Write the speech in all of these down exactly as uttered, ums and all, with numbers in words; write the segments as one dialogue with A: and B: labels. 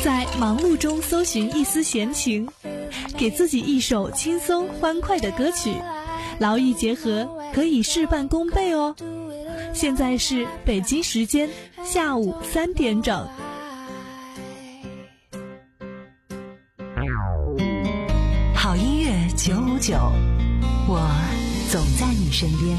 A: 在忙碌中搜寻一丝闲情，给自己一首轻松欢快的歌曲，劳逸结合，可以事半功倍哦。现在是北京时间下午三点整。
B: 好音乐九五九，我总在你身边。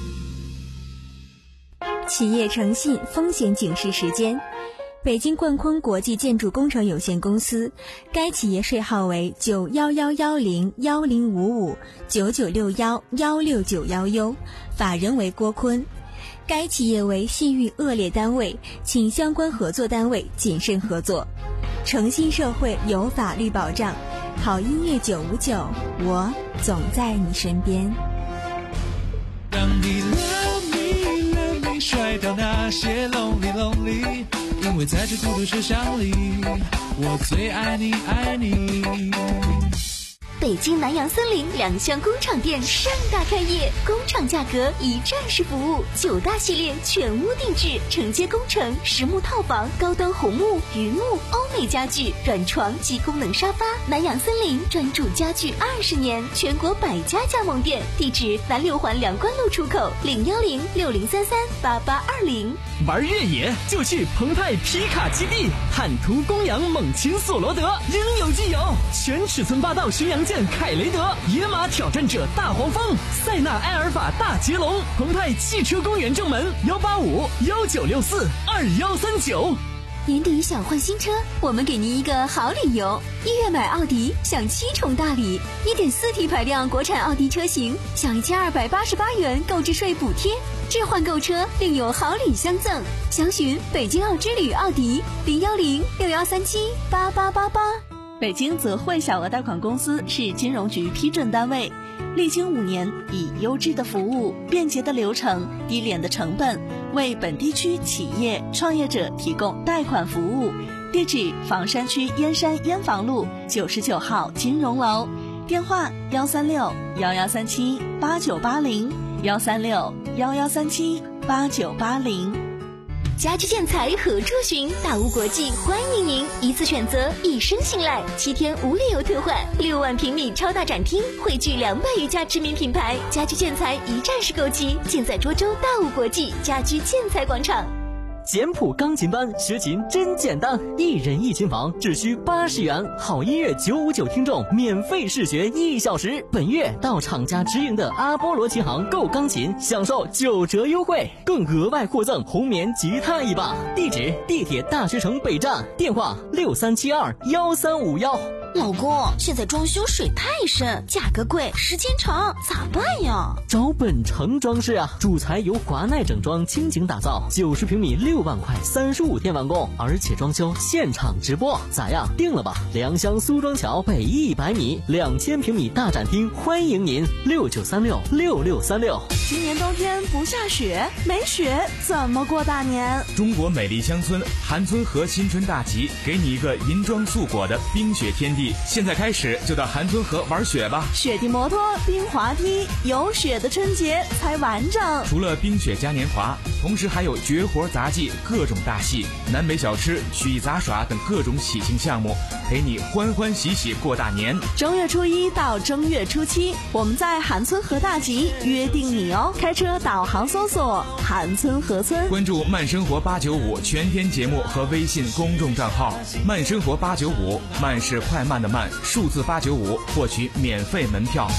C: 企业诚信风险警示时间，北京冠坤国际建筑工程有限公司，该企业税号为九幺幺幺零幺零五五九九六幺幺六九幺 U， 法人为郭坤。该企业为信誉恶劣单位，请相关合作单位谨慎合作。诚信社会有法律保障，好音乐九五九，我总在你身边。
D: 让你 love me love me 甩掉那些 lonely lonely， 因为在这孤独车厢里，我最爱你爱你。
E: 北京南洋森林两厢工厂店盛大开业，工厂价格一站式服务，九大系列全屋定制，承接工程、实木套房、高端红木、榆木、欧美家具、软床及功能沙发。南洋森林专注家具二十年，全国百家加盟店，地址南六环粮官路出口，零幺零六零三三八八二零。
F: 玩越野就去澎湃皮卡基地，坦途公羊猛禽索罗德，应有尽有，全尺寸霸道巡洋舰凯雷德，野马挑战者大黄蜂，塞纳埃尔法大捷龙，澎湃汽车公园正门幺八五幺九六四二幺三九。
E: 年底想换新车，我们给您一个好理由。一月买奥迪享七重大礼， 一点四 T 排量国产奥迪车型享一千二百八十八元购置税补贴，置换购车另有好礼相赠。详询北京奥之旅奥迪零幺零六幺三七八八八八。
A: 北京泽惠小额贷款公司是金融局批准单位，历经五年，以优质的服务、便捷的流程、低廉的成本，为本地区企业创业者提供贷款服务。地址：房山区燕山燕房路九十九号金融楼，电话：幺三六幺幺三七八九八零幺三六幺幺三七八九八零。
E: 家居建材何处寻？大屋国际欢迎您，一次选择，一生信赖，七天无理由退换，六万平米超大展厅，汇聚两百余家知名品牌，家居建材一站式购齐，尽在涿州大屋国际家居建材广场。
F: 简谱钢琴班学琴真简单，一人一琴房只需八十元，好音乐九五九听众免费试学一小时。本月到厂家直营的阿波罗琴行购钢琴，享受九折优惠，更额外获赠红棉吉他一把。地址：地铁大学城北站，电话六三七二幺三五幺。
G: 老公，现在装修水太深，价格贵，时间长，咋办呀？
F: 找本城装饰啊，主材由华奈整装倾情打造，九十平米六万块，三十五天完工，而且装修现场直播，咋样？定了吧？良乡苏庄桥北一百米，两千平米大展厅，欢迎您，六九三六六六三六。
A: 今年冬天不下雪，没雪怎么过大年？
H: 中国美丽乡村韩村河新春大集，给你一个银装素裹的冰雪天地。现在开始就到韩村河玩雪吧，
A: 雪地摩托、冰滑梯，有雪的春节才完整。
H: 除了冰雪嘉年华，同时还有绝活杂技、各种大戏、南北小吃、曲艺杂耍等各种喜庆项目，陪你欢欢喜喜过大年。
A: 正月初一到正月初七，我们在韩村河大集约定你哦。开车导航搜索韩村河村，
H: 关注慢生活八九五全天节目和微信公众账号慢生活八九五，慢是快慢的慢，数字八九五，获取免费门票。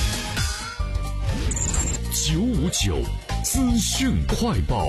I: 九五九资讯快报。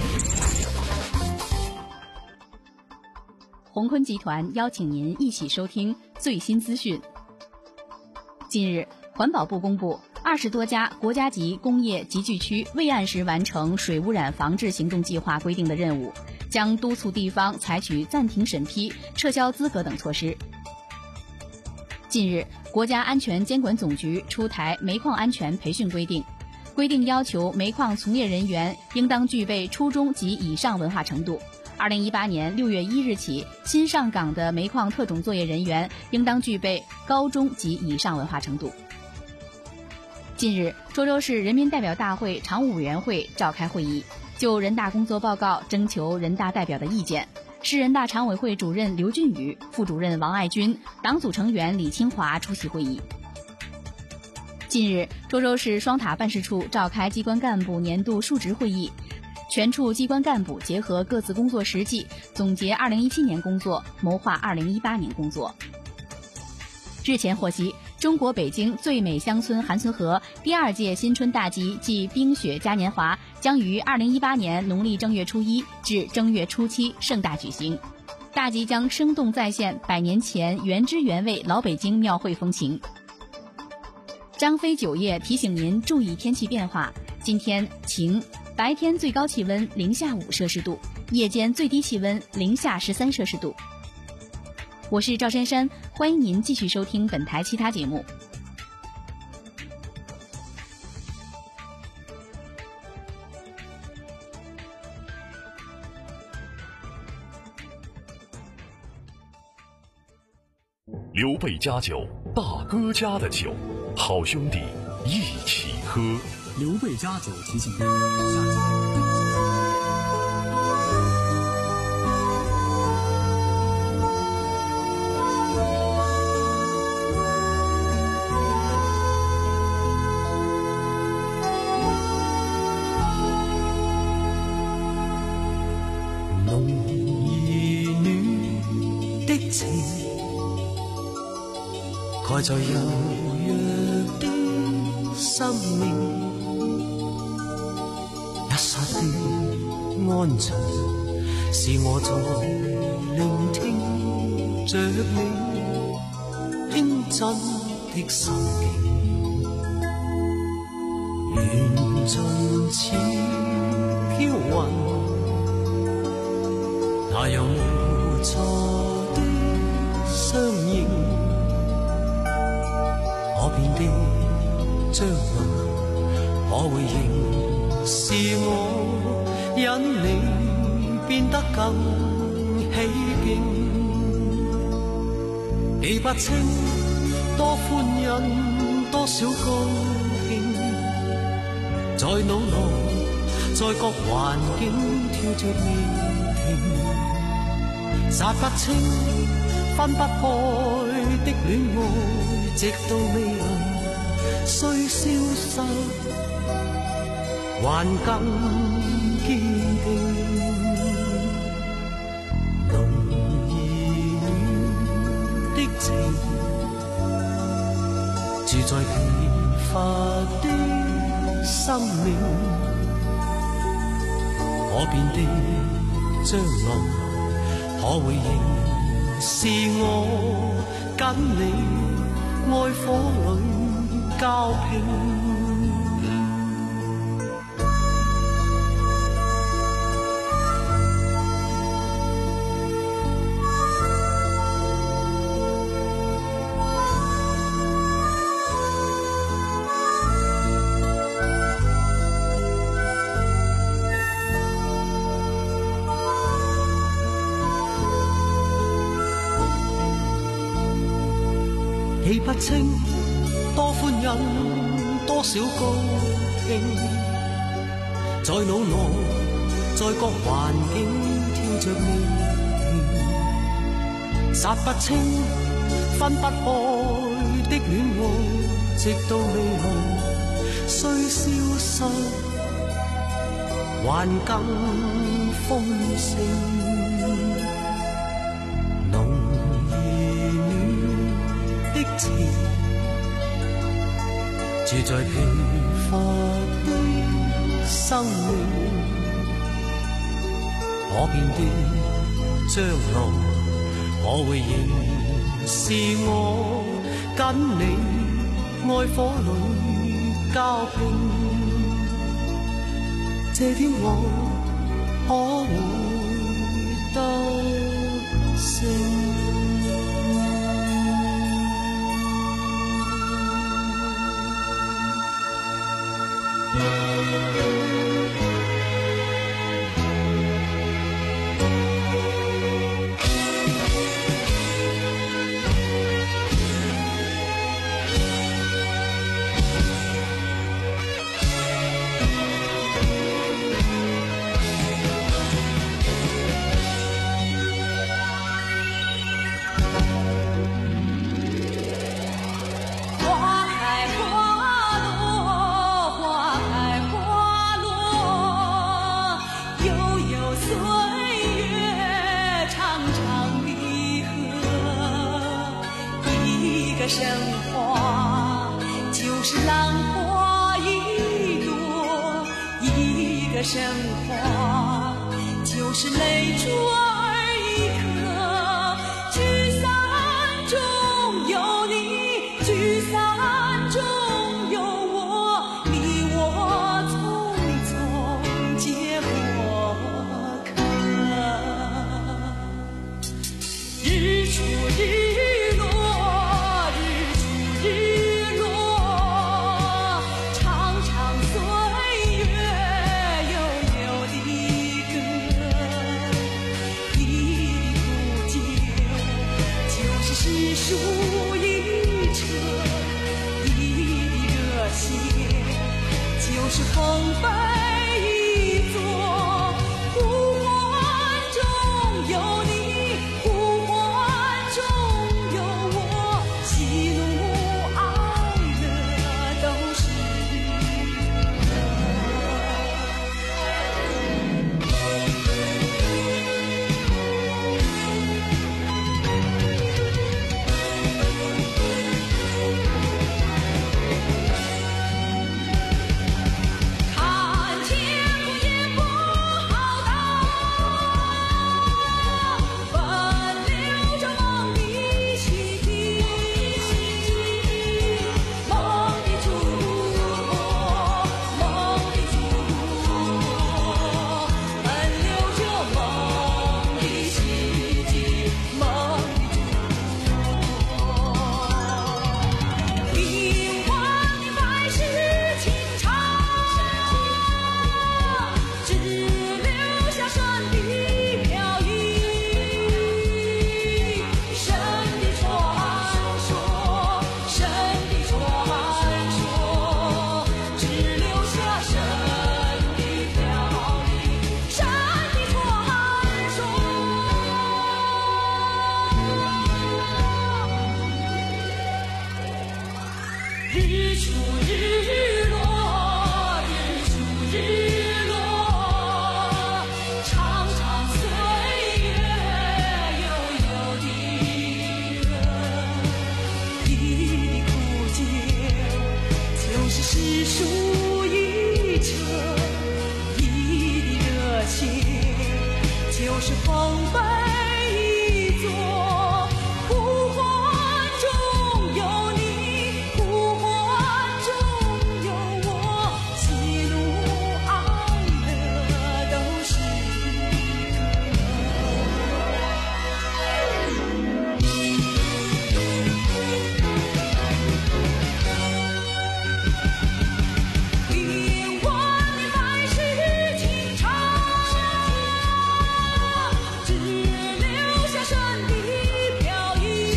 J: 鸿坤集团邀请您一起收听最新资讯。近日，环保部公布，二十多家国家级工业集聚区未按时完成水污染防治行动计划规定的任务，将督促地方采取暂停审批、撤销资格等措施。近日，国家安全监管总局出台煤矿安全培训规定，规定要求煤矿从业人员应当具备初中及以上文化程度。二零一八年六月一日起，新上岗的煤矿特种作业人员应当具备高中及以上文化程度。近日，涿州市人民代表大会常务委员会召开会议， 就人大工作报告征求人大代表的意见。市人大常委会主任刘俊宇、副主任王爱军、党组成员李清华出席会议。近日，涿州市双塔办事处召开机关干部年度述职会议，全处机关干部结合各自工作实际，总结二零一七年工作，谋划二零一八年工作。日前获悉，中国北京最美乡村韩村河第二届新春大集暨冰雪嘉年华将于二零一八年农历正月初一至正月初七盛大举行。大集将生动再现百年前原汁原味老北京庙会风情。张飞酒业提醒您注意天气变化，今天晴，白天最高气温零下五摄氏度，夜间最低气温零下十三摄氏度。我是赵珊珊，欢迎您继续收听本台其他节目。
I: 刘备家酒，大哥家的酒，好兄弟一起喝。
K: 刘备家酒提醒您。
L: 蓋在柔弱的生命，一剎的安靜，是我在聆聽着你輕震的心境，緣盡似飄雲，那樣無助的相應。可變的將來，可會仍是我引你變得更起勁？記不清多歡欣，多少高興，在腦內，在各環境跳着未停，剎不清分不開的戀愛。直到未來，雖消失，還更堅定。濃而暖的情，住在疲乏的生命。可變的將來，可會仍是我跟你？愛火裏交拼，記不清多歡欣，多少高興，在腦內，在各環境跳着未停，剎不清分不開的戀愛，直到未來，雖消失，還更豐盛。住在疲乏的生命，可變的將來，可會仍是我跟你愛火裏交拼。這天我可會得勝？
M: 月长长的河，一个神话就是浪花一朵，一个神话就是泪珠儿一颗，聚散中有你，聚散中有我，你我匆匆结过客。日出日落，日出日落，长长岁月悠悠的歌，一粒苦酒就是诗书一辙，一粒热血就是丰碑一座，呼唤中有你，呼唤中有我，喜怒哀乐都是看天空也不好当，奔流着梦的希冀，梦的祖国，梦的祖国，奔流着梦的希冀，梦的祖国，听万年百世情长，只留下神的飘逸，神的传说，神的传说，只留下神的飘逸，神的传说。日出日落，日出日落，长长岁月悠悠的歌，一粒苦酒就是诗书一辙，一粒热血就是丰碑一座，呼唤中有你，呼唤中有我，喜怒哀乐都是听万年百世情长，只留下神的飘逸，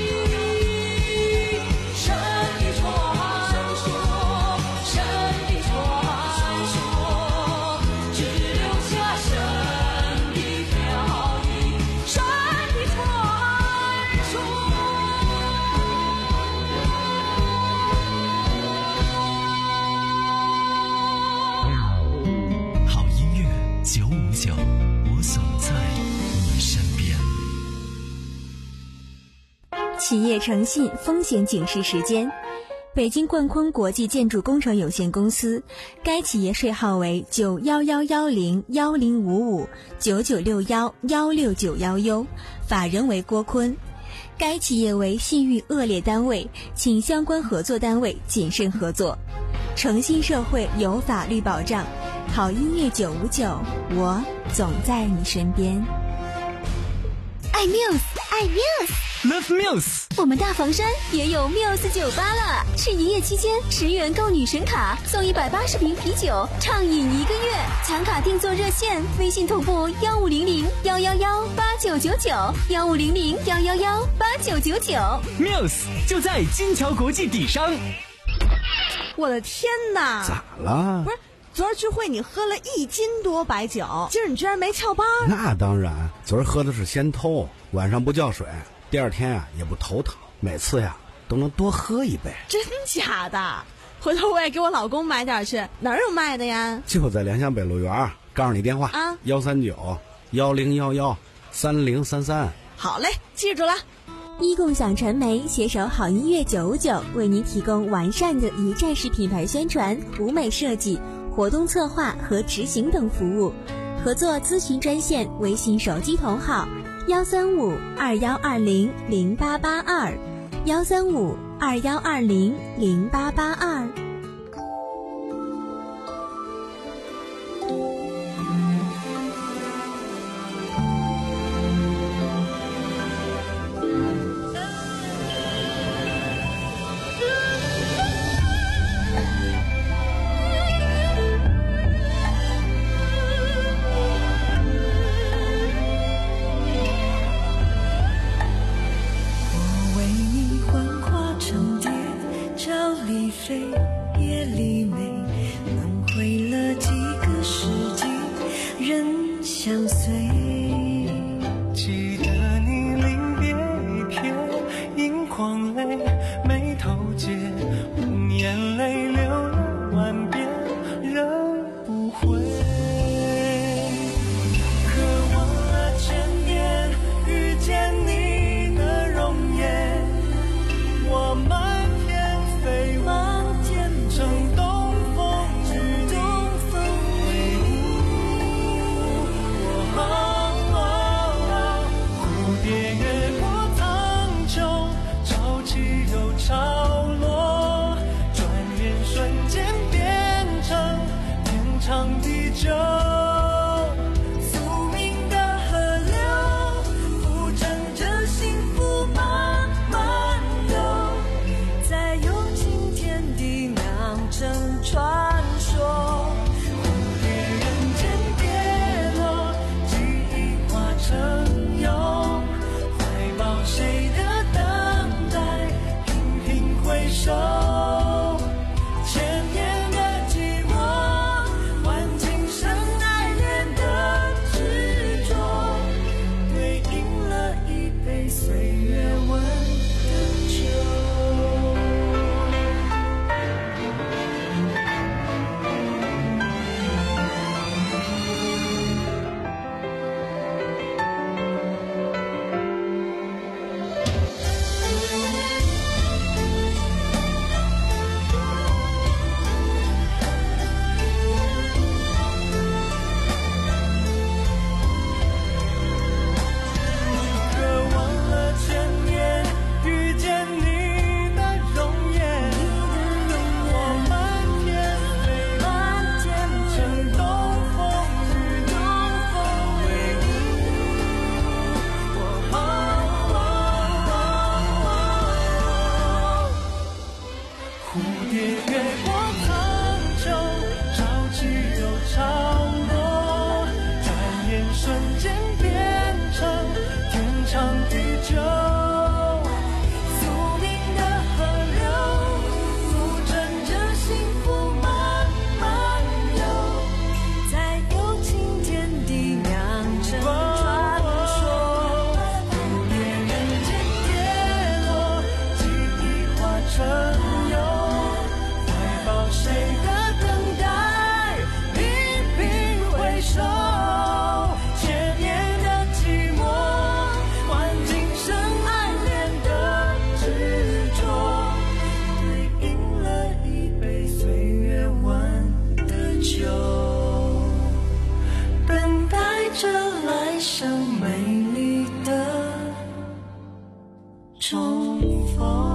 M: 神的传说，神的传说，只留下神的飘逸，神的传说。
N: 好音乐九五九，我总在你身边。
C: 企业诚信风险警示时间。北京冠坤国际建筑工程有限公司，该企业税号为九幺幺幺零幺零五五九九六幺幺六九幺 U， 法人为郭坤。该企业为信誉恶劣单位，请相关合作单位谨慎合作。诚信社会有法律保障，好音乐九五九，我总在你身边。
E: 爱 Muse， 爱 Muse，Love
F: Muse。
E: 我们大房山也有 Muse 酒吧了，是营业期间十元购女神卡送一百八十瓶啤酒，畅饮一个月。抢卡订座热线：微信同步幺五零零幺幺幺八九九九，幺五零零幺幺幺八九九九。
F: Muse 就在金桥国际底商。
O: 我的天哪！
P: 咋了？
O: 不是。昨儿聚会你喝了一斤多白酒，今儿你居然没翘班？
P: 那当然，昨儿喝的是先偷，晚上不叫水，第二天啊也不头疼，每次呀都能多喝一杯。
O: 真假的？回头我也给我老公买点去，哪儿有卖的呀？
P: 就在良乡北路园告诉你电话
O: 啊，
P: 幺三九幺零幺幺三零三三。
O: 好嘞，记住了。
C: 一共享传媒携手好音乐九五九，为您提供完善的一站式品牌宣传、舞美设计、活动策划和执行等服务。合作咨询专线：微信手机同号幺三五二幺二零零八八二，幺三五二幺二零零八八二。
M: 夜里美，轮回了几个世纪，人相随。
L: 记得你临别一瞥，盈眶泪，眉头结，眼泪流了万遍，仍不回。渴望了千年，遇见你的容颜，我们飞往乘东风与你为伍，蝴蝶越过苍穹，潮起又潮落，转眼瞬间变成天长地久。宿命的河流，浮沉着幸福慢慢游，在有情天地酿成传说。蝴蝶人间跌落，记忆化成蛹，怀抱谁的等待，频频回首。千年的寂寞，换今生爱恋的执着，对应了一杯岁月温的酒。蝴蝶越过苍穹，潮起又潮落，转眼瞬间变成天长地久。宿命的河流，浮沉着幸福慢慢游，在有情天地酿成传说。蝴蝶人间跌落，记忆化成谁的等待，频频回首。千年的寂寞，换今生爱恋的执着，对应了一杯岁月温的酒，等待着来生美丽的重逢。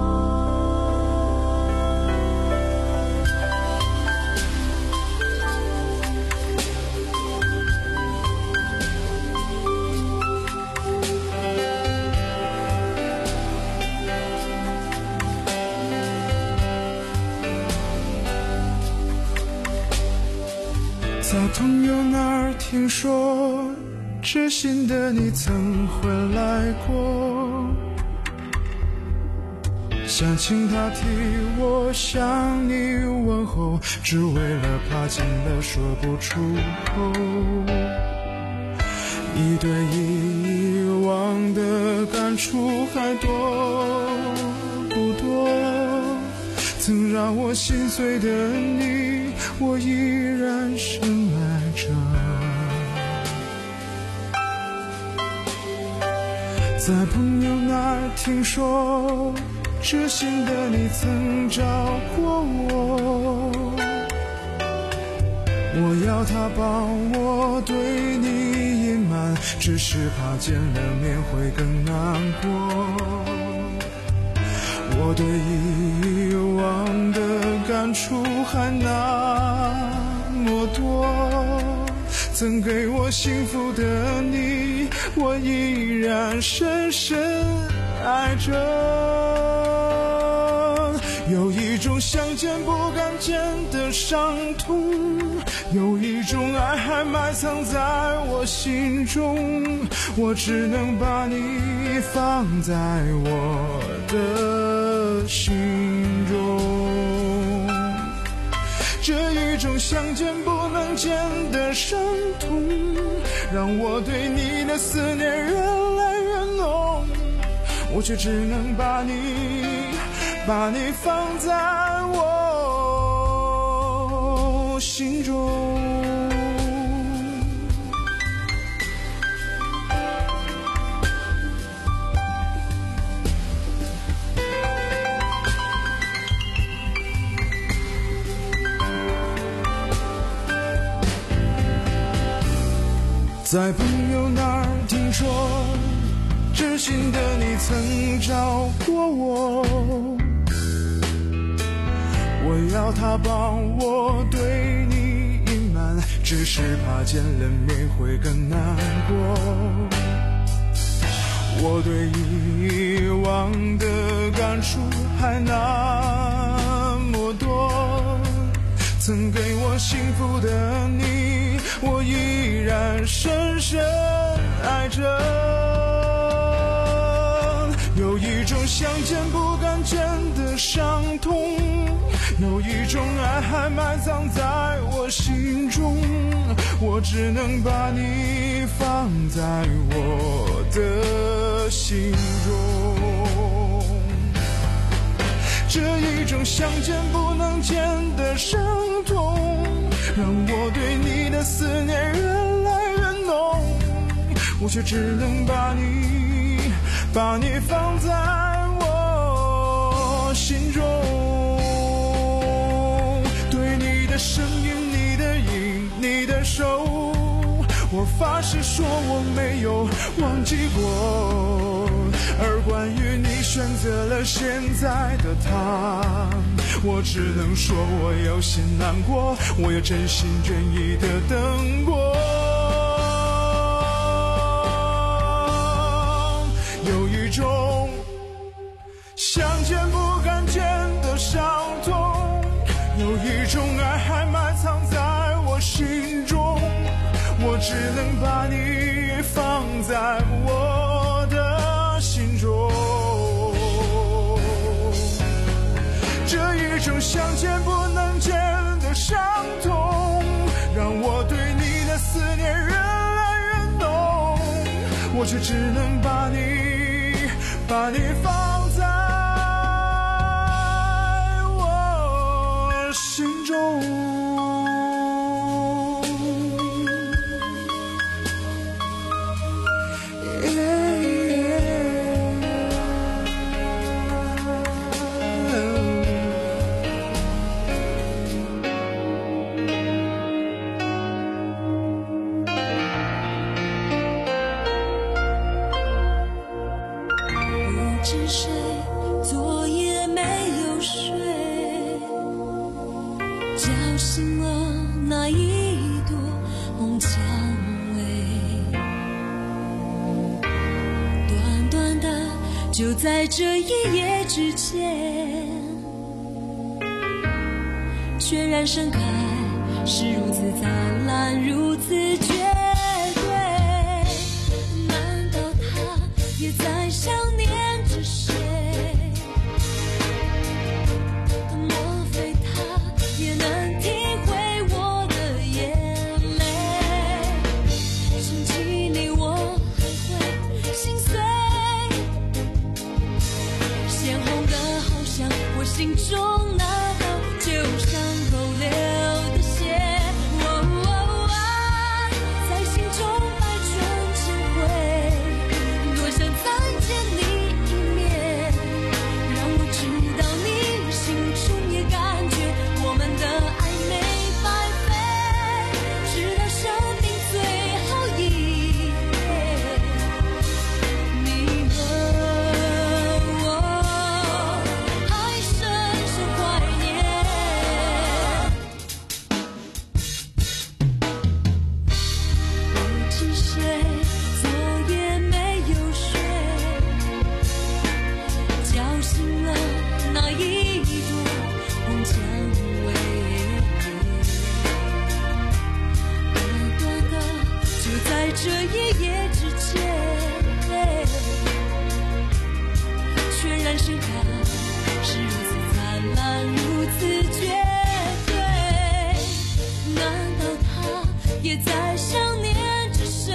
Q: 在朋友那儿听说，知心的你曾回来过，想请他替我向你问候，只为了怕见了说不出口。一对遗忘的感触还多不多？曾让我心碎的你，我依然深爱着。 在朋友那儿听说，知心的你曾找过我，我要他帮我对你隐瞒，只是怕见了面会更难过。我对以往的感触还那么多，曾给我幸福的你，我依然深深爱着。有一种想见不敢见的伤痛，有一种爱还埋藏在我心中，我只能把你放在我的心中。这一种想见不能见的伤痛，让我对你的思念越来越浓，我却只能把你把你放在我心中。在朋友那儿听说，知心的你曾找过我，我要他帮我对你隐瞒，只是怕见了面会更难过。我对以往的感触还那么多，曾给我幸福的你，我依然深深爱着。有一种想见不敢见的伤痛，有一种爱还埋藏在我心中，我只能把你放在我的心中。这一种想见不能见的伤痛，让我对你的思念越来越浓，我却只能把你把你放在我心中。对你的声音，你的影，你的手，我发誓说我没有忘记过。而关于你选择了现在的他，我只能说我有些难过，我也真心真意的等过。有一种想见不敢见的伤痛，有一种爱还埋藏在我心中，我只能把你放在我的心中。这一种想见不能见的伤痛，让我对你的思念越来越浓，我却只能把你把你放在我心中。
M: 就在这一夜之间，全然盛开，是如此灿烂，如此绝对。难道他也在想念着谁？莫非他也能体会我的眼泪？想起你我还会心碎，鲜红的好像我心中那道旧伤口流的血。哦哦哦， 盛开是如此灿烂，如此绝对。难道他也在想念着谁？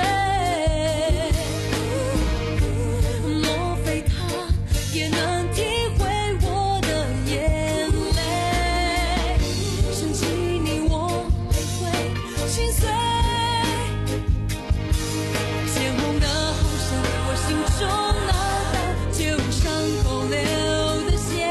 M: 莫非他也能体会我的眼泪？想起你我还会心碎，鲜红的红线，我心中那道旧伤口留的血。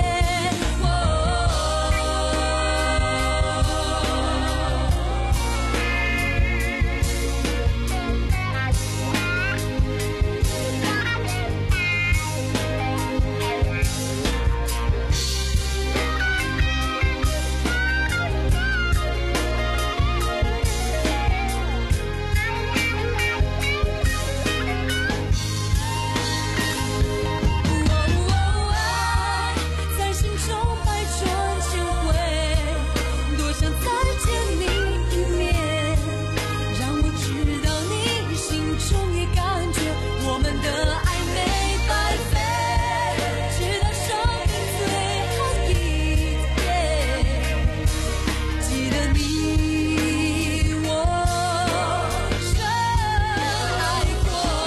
M: 在心中百转千回，多想再见你一面，让我知道你心中也感觉我们的爱没白费，直到生命最后一天，记得你我深爱过。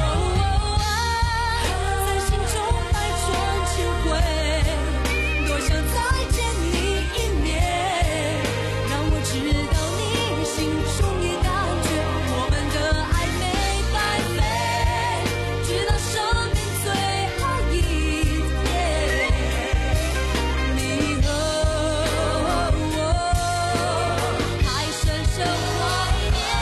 M: 在心中百转千回，多想再见你一面，让我知道你心中也感觉我们的爱没白费，直到生命最后一天，你和我还深深怀念。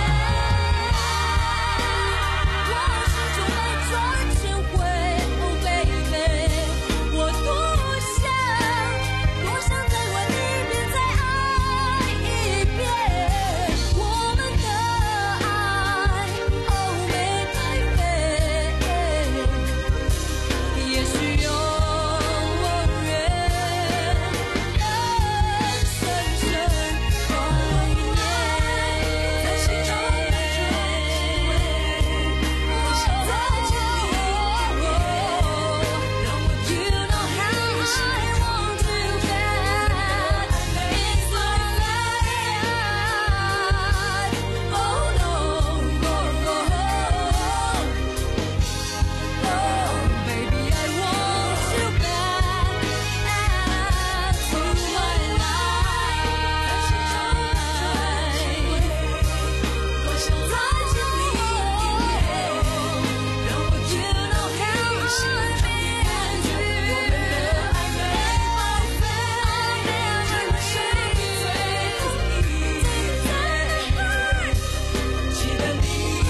M: 我心中百转千回，Oh baby，我多想多想再问一遍，再爱一遍，我们的爱，Oh没白费，也许永远深深怀念。在心中百转千回，多想再见你一面，让我知道 how I want you back in my life. Oh no, oh baby, I want you back into my life. 多想再见你一面，让我知道 how I want you back. 我们的爱没白费，直到生命最后一天，记得你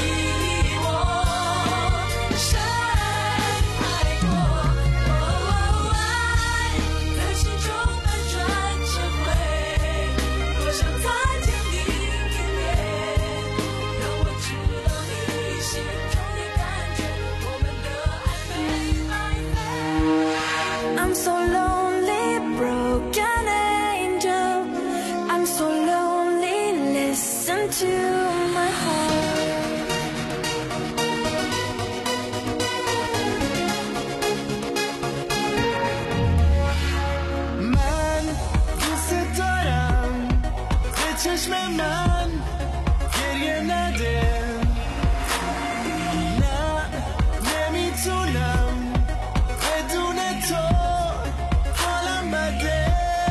M: 我深爱过。在心中百转千回，多想再见你一面，让我知道你心中也感觉我们的爱没白费。I'm so lonely, broken angel. I'm so lonely, listen to my heart.
Q: من دوست دارم به چشم من گریه نده، نه نمیتونم بدون تو حالم بده.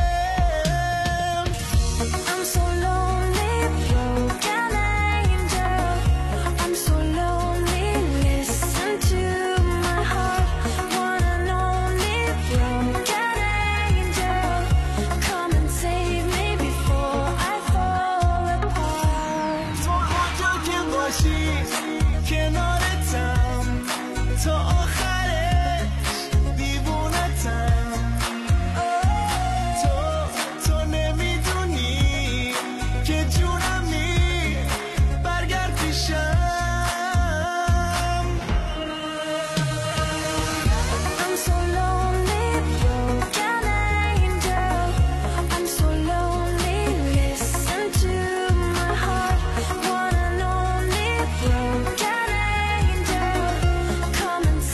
M: I'm so lonely, broken angel. I'm so lonely, listen to my heart. One and only broken angel, come and save me before I fall apart.
Q: تو کجا که باشی کنارتم تا آخرش دیوونتم. تو تو نمیدونی که جونمی برگرد پیشم.
M: I'm so lonely, broken angel. I'm so lonely, listen to my heart. One and only broken angel, come and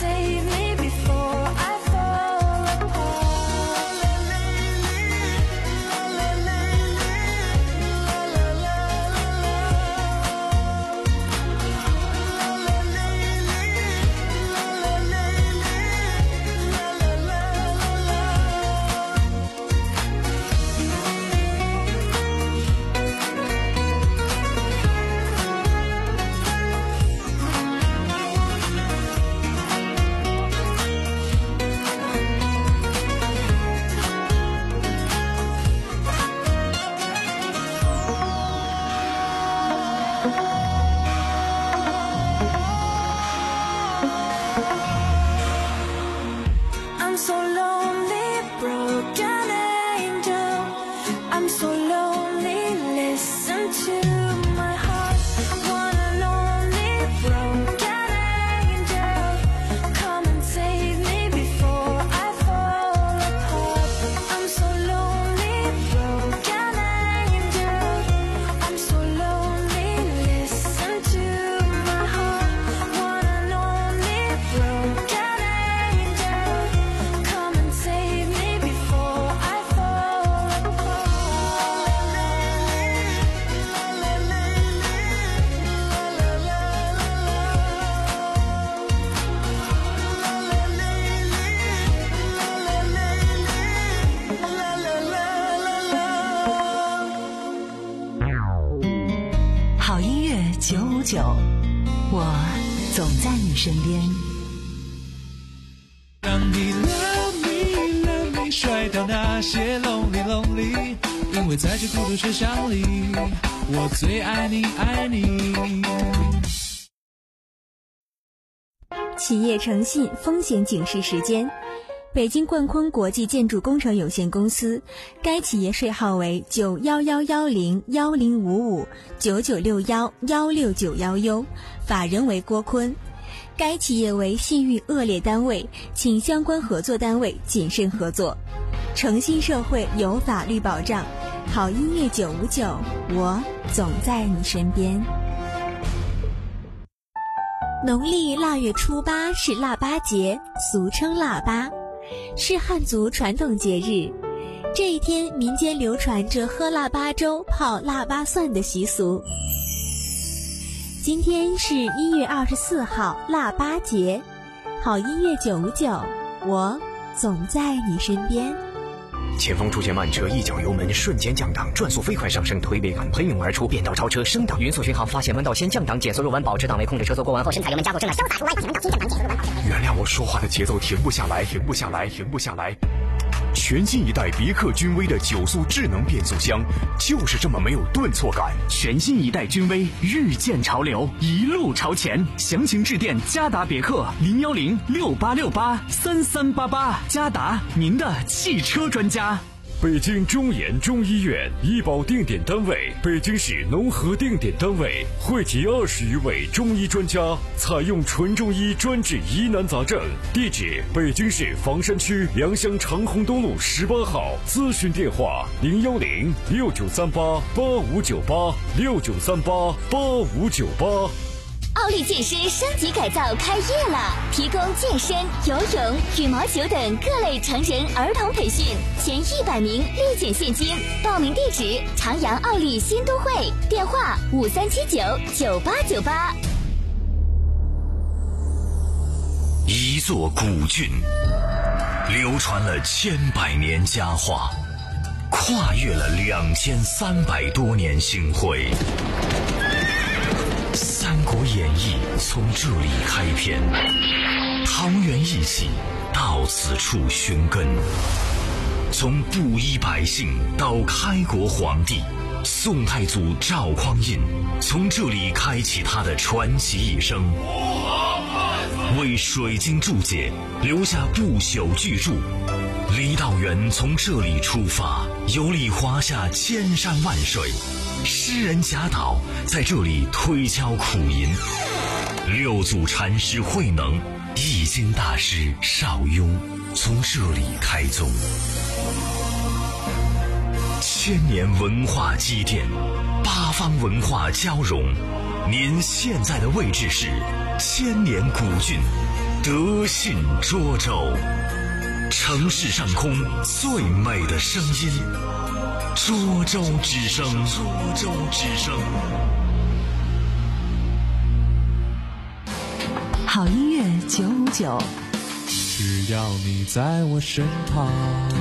B: 九，我总在你身边。
D: 让你 love me love me 甩掉那些 lonely lonely， 因为在这孤独车厢里，我最爱你爱你。
C: 企业诚信风险警示时间。北京冠坤国际建筑工程有限公司，该企业税号为九幺幺幺零幺零五五九九六幺幺六九幺 U， 法人为郭坤。该企业为信誉恶劣单位，请相关合作单位谨慎合作。诚信社会有法律保障，好音乐九五九，我总在你身边。农历腊月初八是腊八节，俗称腊八，是汉族传统节日。这一天，民间流传着喝腊八粥、泡腊八蒜的习俗。今天是一月二十四号，腊八节。好音乐九五九，我总在你身边。
R: 前方出现慢车，一脚油门瞬间降档，转速飞快上升，推背感喷涌而出，变道超车升档，匀速巡航，发现弯道先降档，减速入弯，保持档位，控制车速过弯后深踩油门加速，正在潇洒出弯，发现弯道先降档，减速入弯。
I: 原谅我说话的节奏停不下来，停不下来，停不下来。全新一代别克君威的九速智能变速箱，就是这么没有顿挫感。
S: 全新一代君威日渐潮流，一路朝前。详情致电嘉达别克零幺零六八六八三三八八，嘉达您的汽车专家。
T: 北京中研中医院医保定点单位，北京市农合定点单位，汇集二十余位中医专家，采用纯中医专治疑难杂症。地址：北京市房山区良乡长虹东路十八号。咨询电话：零幺零六九三八八五九八六九三八八五九八。
E: 奥利健身升级改造开业了，提供健身、游泳、羽毛球等各类成人儿童培训，前一百名立减现金。报名地址：长阳奥利新都会，电话五三七九九八九八。
I: 一座古郡，流传了千百年佳话，跨越了两千三百多年星辉。《三国演义》从这里开篇，桃园义气到此处寻根。从布衣百姓到开国皇帝，宋太祖赵匡胤从这里开启他的传奇一生，为水晶注解留下不朽巨著。李道元从这里出发，游历华夏千山万水。诗人贾岛在这里推敲苦吟，六祖禅师慧能、易经大师邵雍从这里开宗。千年文化积淀，八方文化交融。您现在的位置是千年古郡德信涿州，城市上空最美的声音。涿州之声，涿州之声。
B: 好音乐九五九，
D: 只要你在我身旁。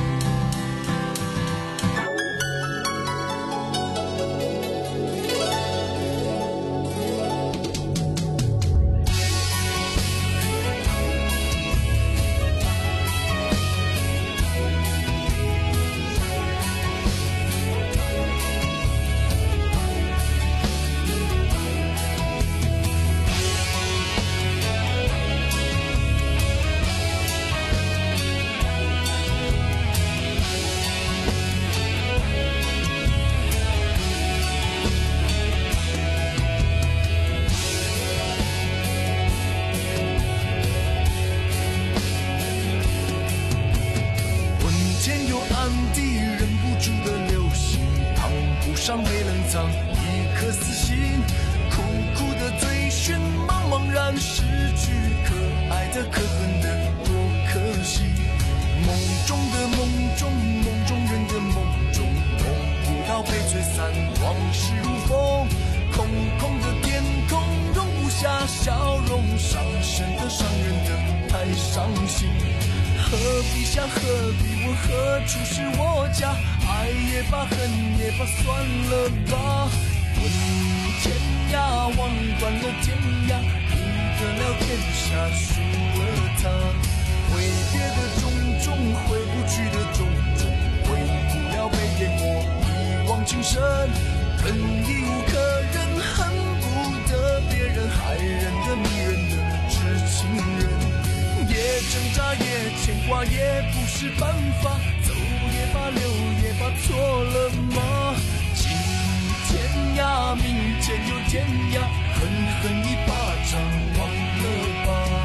Q: 上没冷藏一颗死心，苦苦的追寻，茫茫然失去，可爱的可恨的多可惜。梦中的梦中，梦中人的梦中，梦不到被吹散，往事如风。空空的天空容不下笑容，伤神的伤人的太伤心。何必想何必问何处是我家，爱也罢恨也罢算了吧，问天
D: 涯，望断了天涯，赢得了天下，输了他。挥别的种种，回不去的种种，回不了被淹没一往情深，恨已无可忍，恨不得别人害人的迷人的痴情人。也挣扎也牵挂也不是办法，走也罢留也罢，错了吗？今天涯明天又天涯，狠狠一巴掌忘了吧。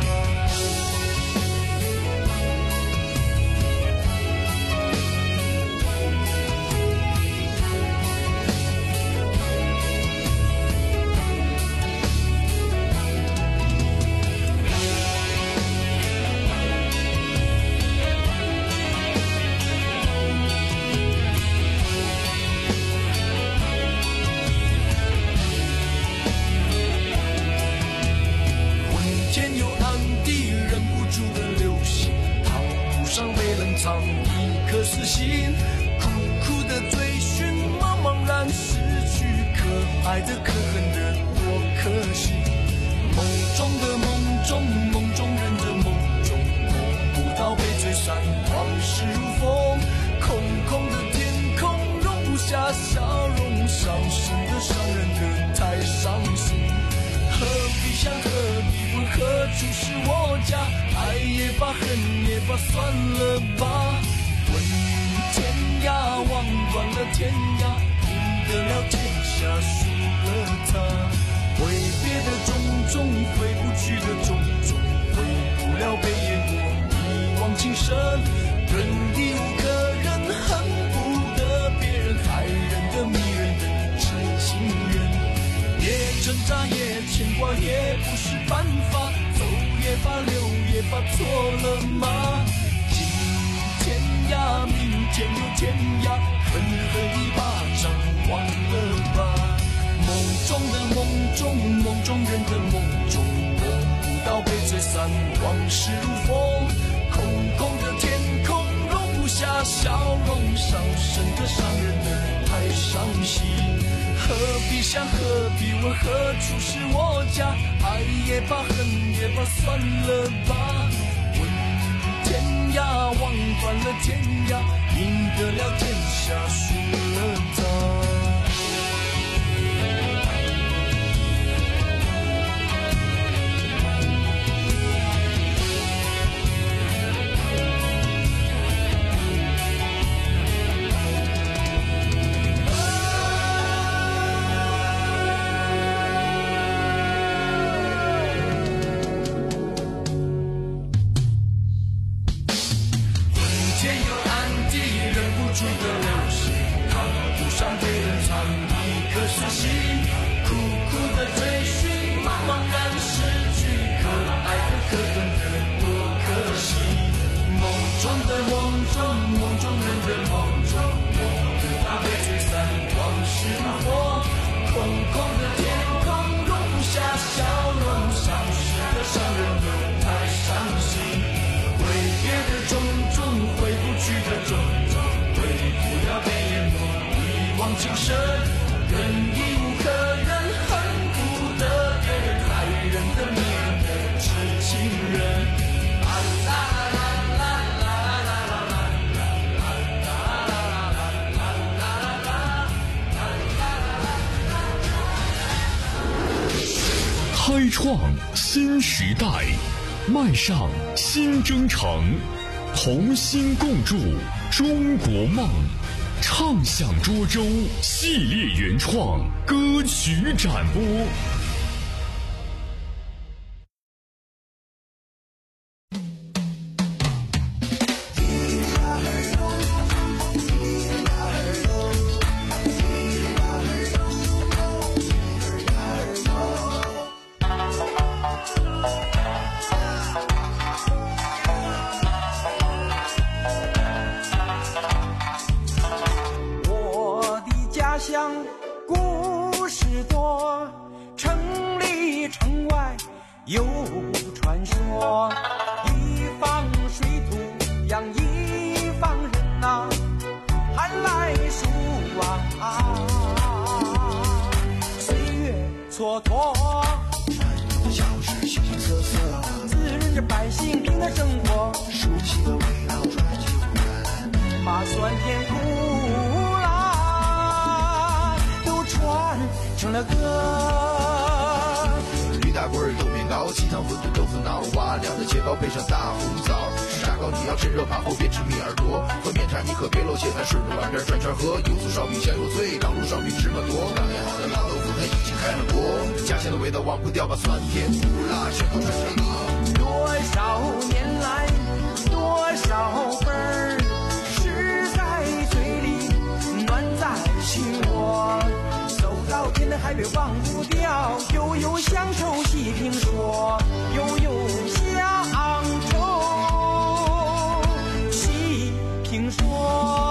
D: 一颗死心，苦苦的追寻，茫茫然失去，可爱的可恨的多可惜。梦中的梦中，梦中人的梦中，梦不到被吹散，往事如风。空空的天空容不下笑容，伤心的伤人的太伤心。何必想何必问何处是我家，爱也罢恨也罢算了吧。问天涯望断了天涯，赢得了天下输了他。挥别的种种，回不去的种种，回不了被淹没一往情深，人已无可忍，恨不得别人害人的迷人的痴情人。也挣扎也牵挂也不是办法，走也罢留也罢，错了吗？今天涯明天又天涯，狠狠一巴掌忘了吧。梦中的梦中，梦中人的梦中，梦不到被吹散，往事如风。空空的天空容不下笑容，伤神的伤人的太伤心。何必想何必问何处是我家，爱也罢恨也罢算了吧。问天涯望断了天涯，赢得了天下输了他。
I: 开创新时代，迈上新征程，同心共筑中国梦。畅享涿州系列原创歌曲展播。
U: 故事多，城里城外有传说，一方水土养一方人呐、啊，寒来暑往啊，岁月蹉跎，
Q: 小事形形色色，
U: 滋润着百姓平淡生活，
Q: 熟悉的味道转起忽然，
U: 把酸甜苦辣都传成了歌。
Q: 驴打滚、豆面糕、鸡汤、馄饨、豆腐脑，瓦亮的切糕配上大红枣，沙糕你要趁热扒后别吃米耳朵，和面茶你可别漏蟹饭，顺着碗边转圈喝，油酥烧饼香又脆，刚炉烧饼芝麻多，刚炼好的老豆腐它已经开了锅，家乡的味道忘不掉，把酸甜苦辣全都传承了。
U: 多少年来，多少份儿诗在嘴里，暖在心窝。走到天南海北忘不掉，悠悠乡愁细评说，悠悠乡愁细评说。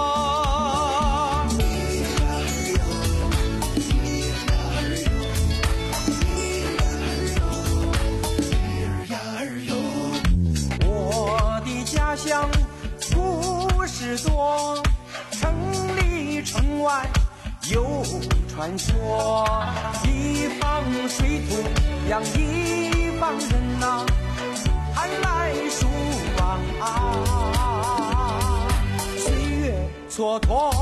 U: 家乡故事多，城里城外有传说，一方水土养一方人呐、啊，寒来暑往啊，岁月蹉跎，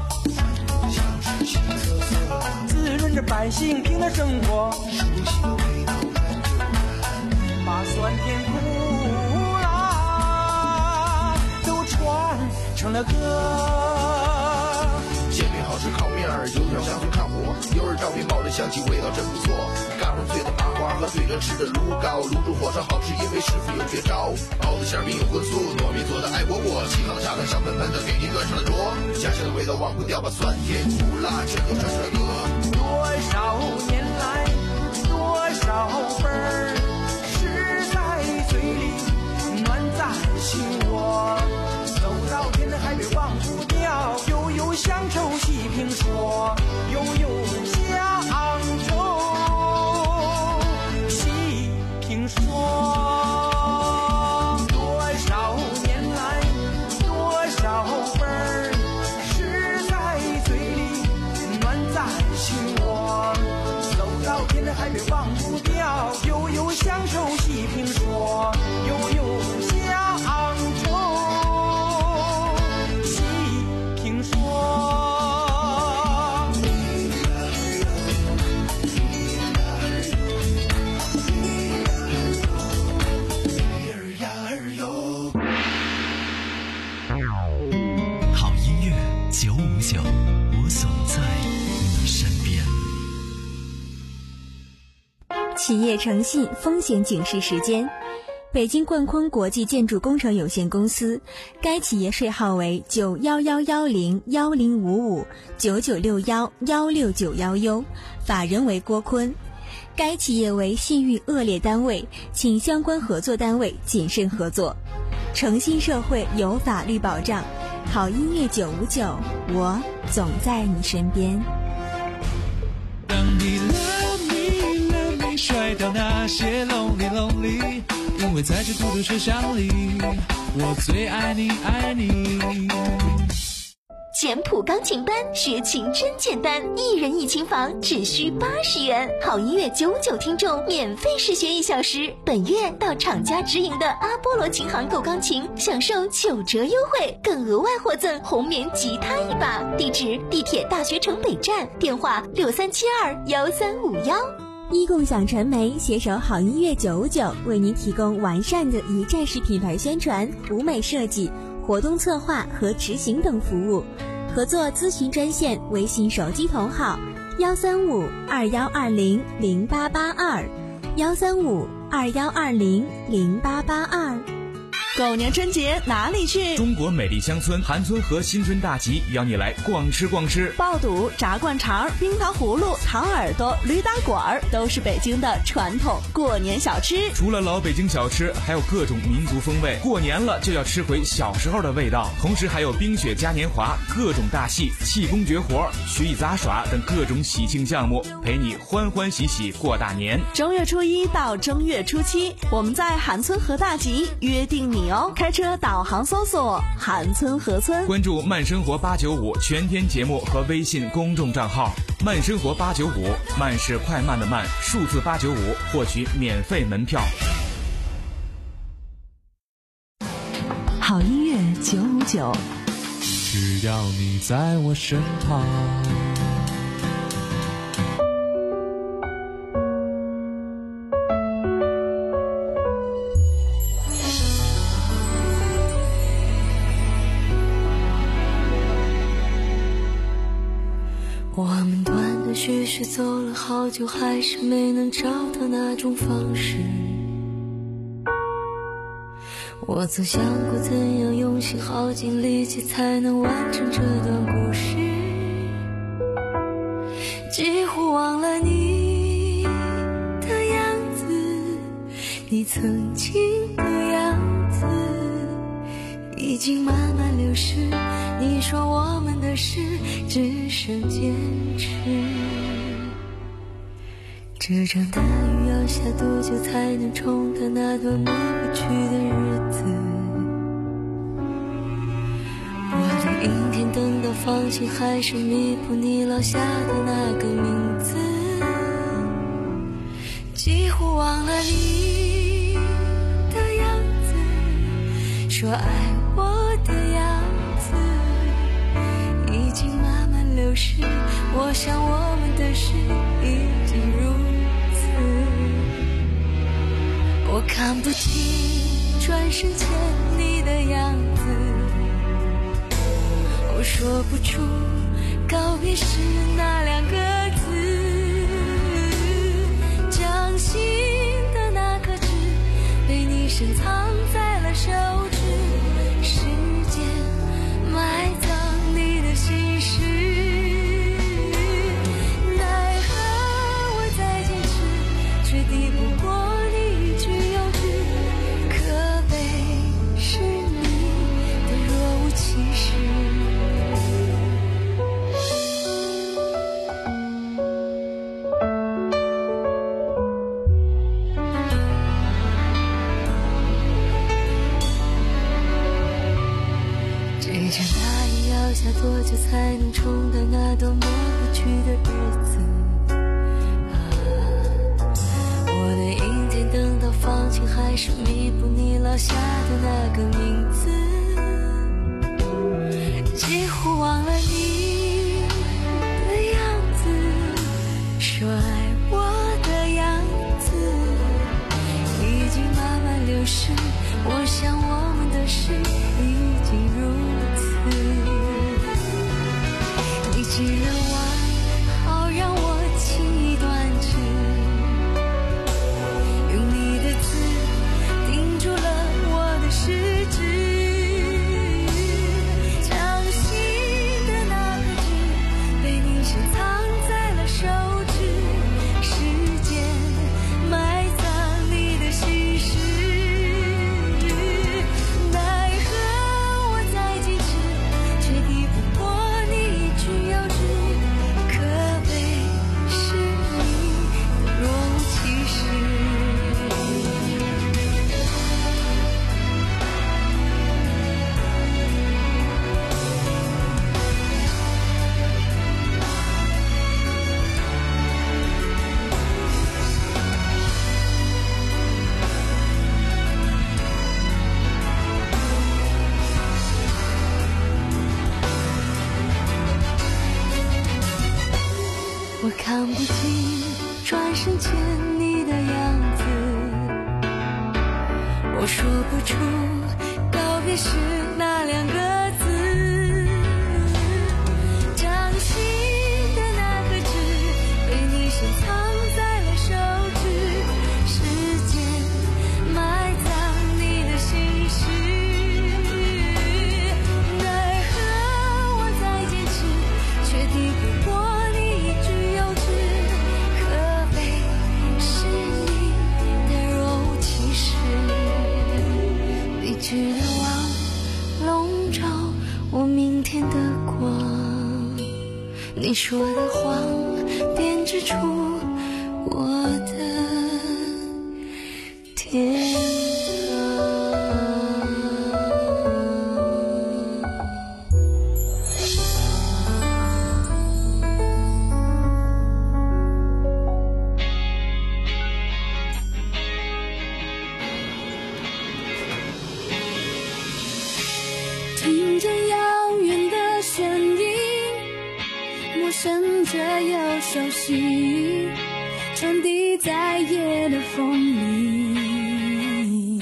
U: 滋润着百姓平淡生活，
Q: 熟悉的味道转着转，
U: 把酸甜苦传成了歌，
Q: 煎饼好吃，烤面儿，油条香脆看火，油儿照片冒着香气，味道真不错。嘎嘣脆的麻花和对着吃的卤糕，卤煮火烧好吃，因为师傅有绝招。包子馅饼有荤素，糯米做的爱窝窝，沏好的茶汤香喷喷的，给您端上了桌。家乡的味道忘不掉，把酸甜苦辣全都传成了歌。
U: 多少年来，多少份儿诗在嘴里，暖在心窝。走到天南海北忘不掉，悠悠乡愁细评说，悠悠乡愁细评说。多少年来，多少份儿诗在嘴里，暖在心窝。走到天南海北忘不掉，悠悠乡愁细评说，悠悠乡愁听说。
N: 好音乐九五九，我总在你身边。
C: 企业诚信风险警示时间。北京冠坤国际建筑工程有限公司，该企业税号为九幺幺幺零幺零五五九九六幺幺六九幺 U， 法人为郭坤。该企业为信誉恶劣单位，请相关合作单位谨慎合作。诚信社会有法律保障，好音乐九五九，我总在你身边。
D: 当你 love me love me 甩掉那些 lonely lonely，因为在这孤独车厢里，我最爱你爱你。
E: 简谱钢琴班学琴真简单，一人一琴房只需八十元，好音乐九九听众免费试学一小时。本月到厂家直营的阿波罗琴行购钢琴，享受九折优惠，更额外获赠红棉吉他一把。地址：地铁大学城北站，电话六三七二幺三五幺。
C: 一共享传媒携手好音乐九五九，为您提供完善的一站式品牌宣传、舞美设计、活动策划和执行等服务。合作咨询专线：微信手机头号幺三五二幺二零零八八二幺三五二幺二零零八八二。
A: 狗年春节哪里去？
H: 中国美丽乡村韩村和新春大集邀你来逛吃逛吃。
A: 爆肚、炸灌肠、冰糖葫芦、糖耳朵、驴打滚儿都是北京的传统过年小吃。
H: 除了老北京小吃，还有各种民族风味。过年了就要吃回小时候的味道，同时还有冰雪嘉年华、各种大戏、气功绝活、曲艺杂耍等各种喜庆项目，陪你欢欢喜喜过大年。
A: 正月初一到正月初七，我们在韩村河大集约定你哦。开车导航搜索韩村河村，
H: 关注慢生活八九五全天节目和微信公众账号。 慢生活八九五，慢是快慢的慢，数字八九五，获取免费门票。
B: 好音乐九五九，
D: 只要你在我身旁。
M: 我们断断续续走了好久，还是没能找到那种方式。我曾想过怎样用心耗尽力气才能完成这段故事，几乎忘了你的样子，你曾经的样子已经慢慢流逝。你说我们的事只剩坚持，这场大雨要下多久才能冲淡那段抹不去的日子？我的阴天等到放晴，还是弥补你落下的那个名字，几乎忘了你的样子，说爱我的样子已经慢慢流逝。我想我们的事已经如此，我看不清转身前你的样子，我说不出告别时那两个字，掌心的那颗痣被你深藏在了手指，时间埋葬你的心事，奈何我再坚持却抵不过你一句幼稚，可悲是你的若无其事。这场大雨要下多久才能冲淡那段抹不去的日子？啊，我的阴天等到放晴，还是弥补你落下的那个名字，几乎忘了你的样子，说爱我的样子已经慢慢流逝。我想我们的事已经如此，你记了弯，好让我轻易断指，用你的字钉住了我的食指，掌心的那颗痣被你深藏在了手指，时间埋葬你的心事，奈何我再坚持却抵不过你一句幼稚，可悲是你的若无其事。我看不清转身前你的样子，我说不出告别时那两个字，掌心的那颗痣被你深藏在了手指，时间埋葬你的心事，奈何我再坚持却抵不过你一句幼稚，可悲是你的若无其事，理智的网笼罩我明天的光，你说的谎编织出我的天堂。 声着又熟悉，传递在夜的风里。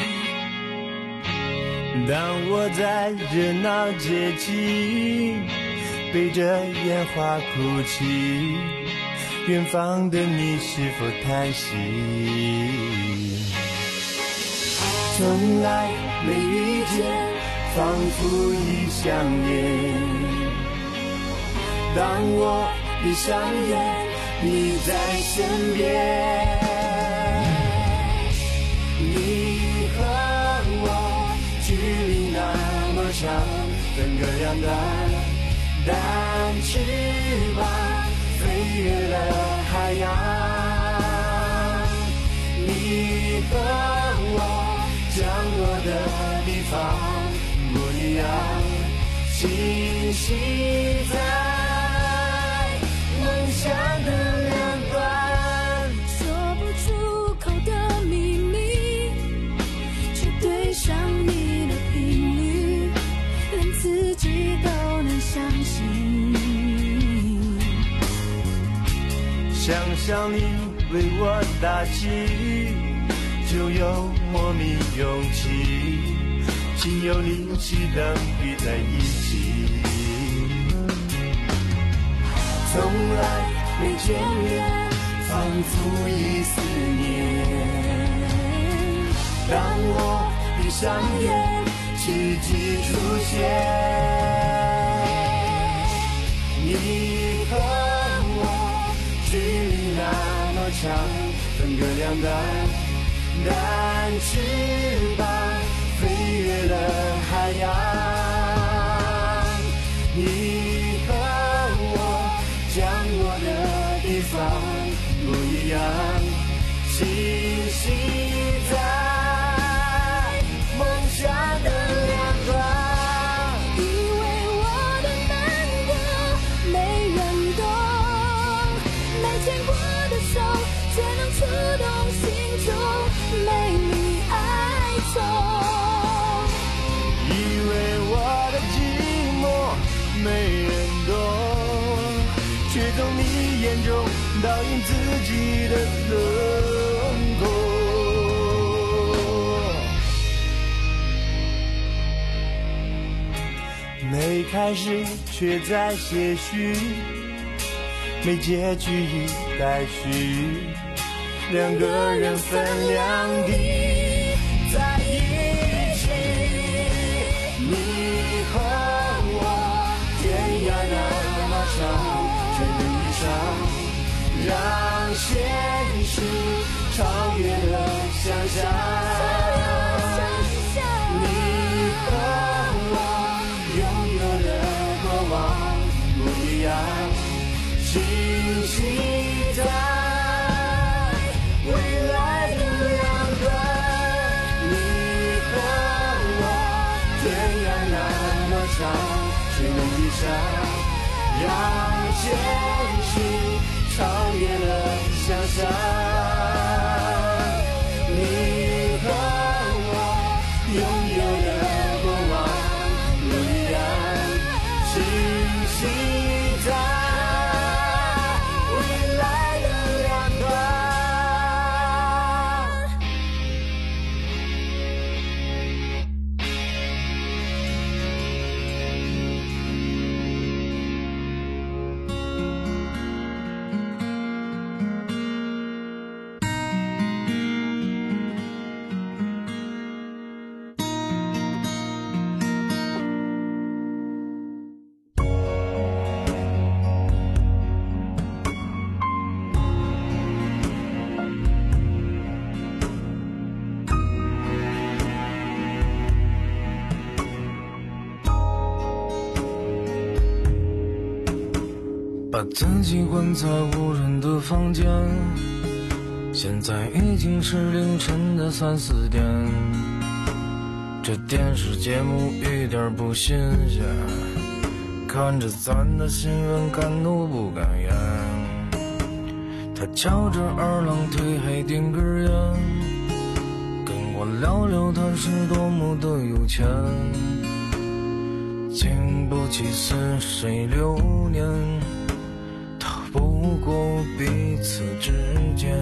G: 当我在热闹街机背着烟花哭泣，远方的你是否叹息？从来没遇见，仿佛已相恋。当我闭上眼，你在身边。你和我距离那么长，分隔两端，但翅膀飞越了海洋。你和我降落的地方不一样，栖息在梦想的两端。
M: 说不出口的秘密，却对上你的频率，连自己都能相信。
G: 想象你为我打气，就有莫名勇气，心有灵犀的聚在一起。从来没见面，仿佛一思念。当我闭上眼，奇迹出现。你和我距离那么长，分隔两端，但翅膀飞越了海洋。你和我降落的地方不一样，栖息在梦想的两端。
M: 以为我的难过没人懂，没牵过的手却能触动心中美丽哀愁。
G: 以为我的寂寞没人懂，却从你眼中倒映自己的轮廓。没开始却在些许，没结局已待续，两个人分两地在一起。你和我天涯那么长，却能遇上，让现实超越了想象。你和我拥有的过往不一样，栖息在未来的两端。你和我天涯那么长，却能遇上，让现实超越了想象。你和我拥有的过往不一样，栖息在未来的两端。
V: 把自己关在无人的房间，现在已经是凌晨的三四点。这电视节目一点不新鲜，看着咱的新闻敢怒不敢言。他翘着二郎腿还点根烟，跟我聊聊他是多么的有钱。经不起似水流年， 过彼此之间。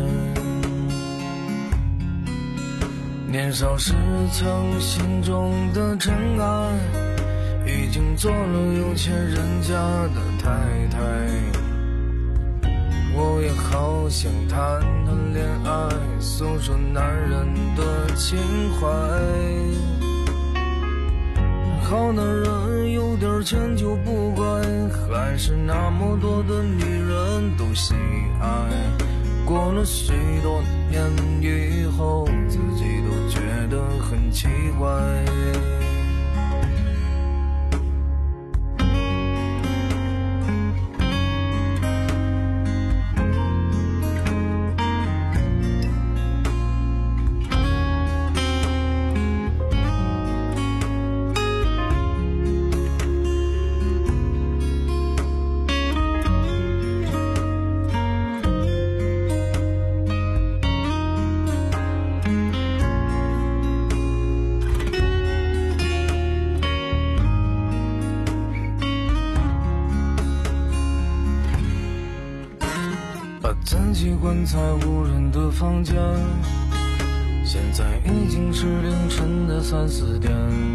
V: 年少时曾心中的真爱，已经做了有钱人家的太太。我也好想谈谈恋爱，诉说男人的情怀。好男人有点钱就不乖，还是那么多的女人都喜爱。过了许多年以后，自己都觉得很奇怪。自己关在无人的房间，现在已经是凌晨的三四点。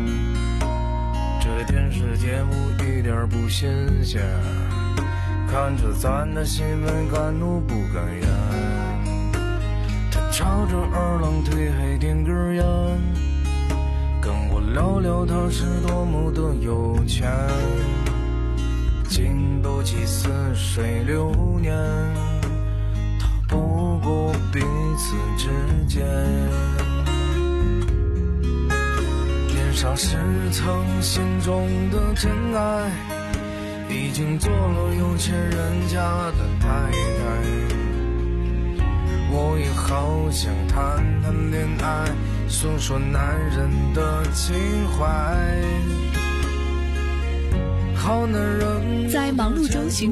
V: 这电视节目一点不新鲜，看着咱的新闻敢怒不敢言。他朝着二郎腿还点根烟，跟我聊聊他是多么的有钱。经不起似水流年，不过彼此之间。年少时曾心中的真爱，已经做了有钱人家的太太。我也好想谈谈恋爱，诉说男人的情怀。好男人
A: 在忙碌中寻